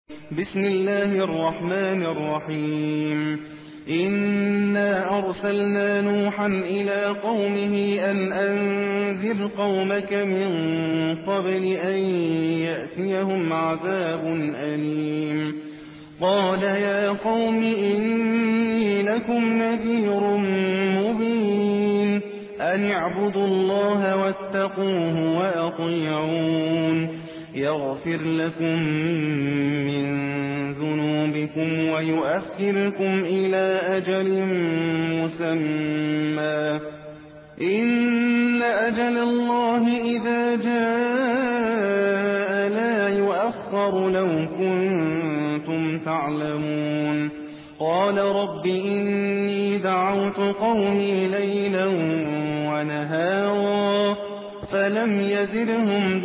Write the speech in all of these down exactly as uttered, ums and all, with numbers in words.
بسم الله الرحمن الرحيم إنا أرسلنا نوحا إلى قومه أن أنذر قومك من قبل أن يأتيهم عذاب أليم قال يا قوم إني لكم نذير مبين أن اعبدوا الله واتقوه وأطيعون يغفر لكم من ذنوبكم ويؤخركم إلى أجل مسمى إن أجل الله إذا جاء لا يؤخر لو كنتم تعلمون قال رب إني دعوت قومي ليلا ونهارا فلم يزدهم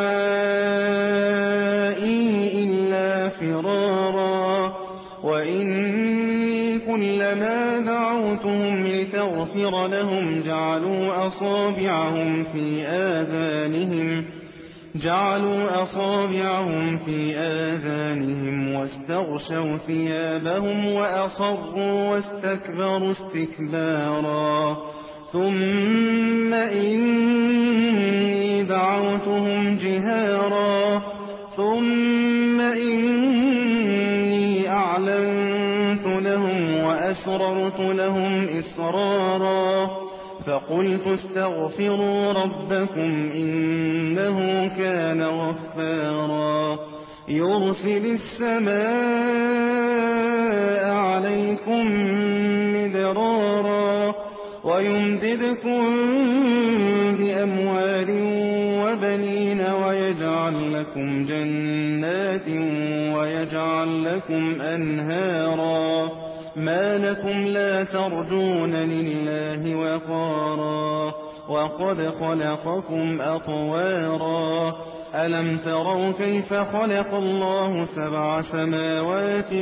دعائي إلا فرارا وإني كلما دعوتهم لتغفر لهم جعلوا أصابعهم في آذانهم جعلوا أصابعهم في آذانهم واستغشوا ثيابهم وأصروا واستكبروا استكبارا ثم إني دعوتهم جهارا ثم إني أعلنت لهم وأسررت لهم إسرارا فقلت استغفروا ربكم إنه كان غفارا يرسل السماء عليكم مدرارا ويمددكم بأموال وبنين ويجعل لكم جنات ويجعل لكم أنهارا ما لكم لا ترجون لله وقارا وقد خلقكم أطوارا ألم تروا كيف خلق الله سبع سماوات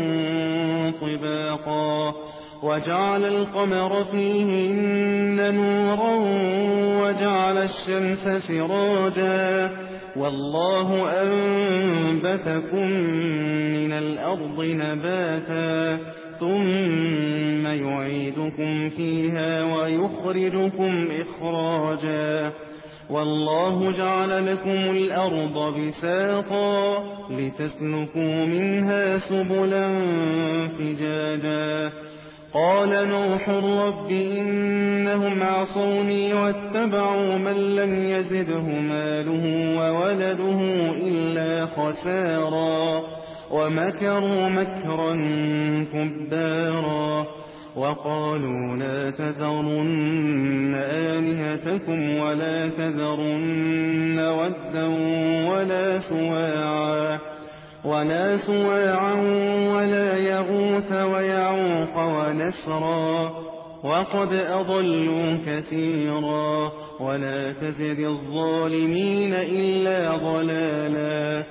طباقا وجعل القمر فيهن نورا وجعل الشمس سراجا والله أنبتكم من الأرض نباتا ثم يعيدكم فيها ويخرجكم إخراجا والله جعل لكم الأرض بساطا لتسلكوا منها سبلا فجاجا قال نوح رب إنهم عصوني واتبعوا من لم يزده ماله وولده إلا خسارا ومكروا مكرا كبارا وقالوا لا تذرن آلهتكم ولا تذرن ودا ولا سواعا ولا سواعا ولا يغوث ويعوق ونسرا وقد أضلوا كثيرا ولا تزد الظالمين إلا ضلالا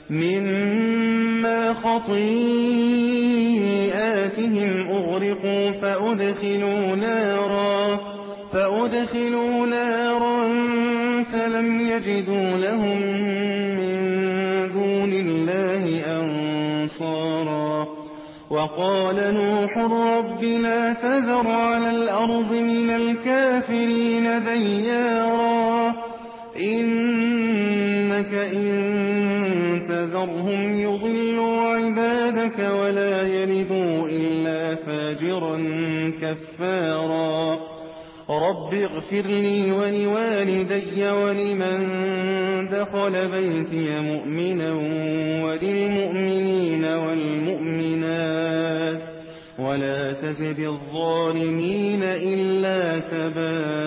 مما خطيئاتهم أغرقوا فأدخلوا نارا فأدخلوا نارا فلم يجدوا لهم من دون الله أنصارا وقال نوح رب لا تذر على الأرض من الكافرين ديارا إنك إن تذرهم يضلوا عبادك ولا يلدوا إلا فاجرا كفارا رب اغفر لي ولوالدي ولمن دخل بيتي مؤمنا وللمؤمنين والمؤمنات ولا تزد الظالمين إلا تبارا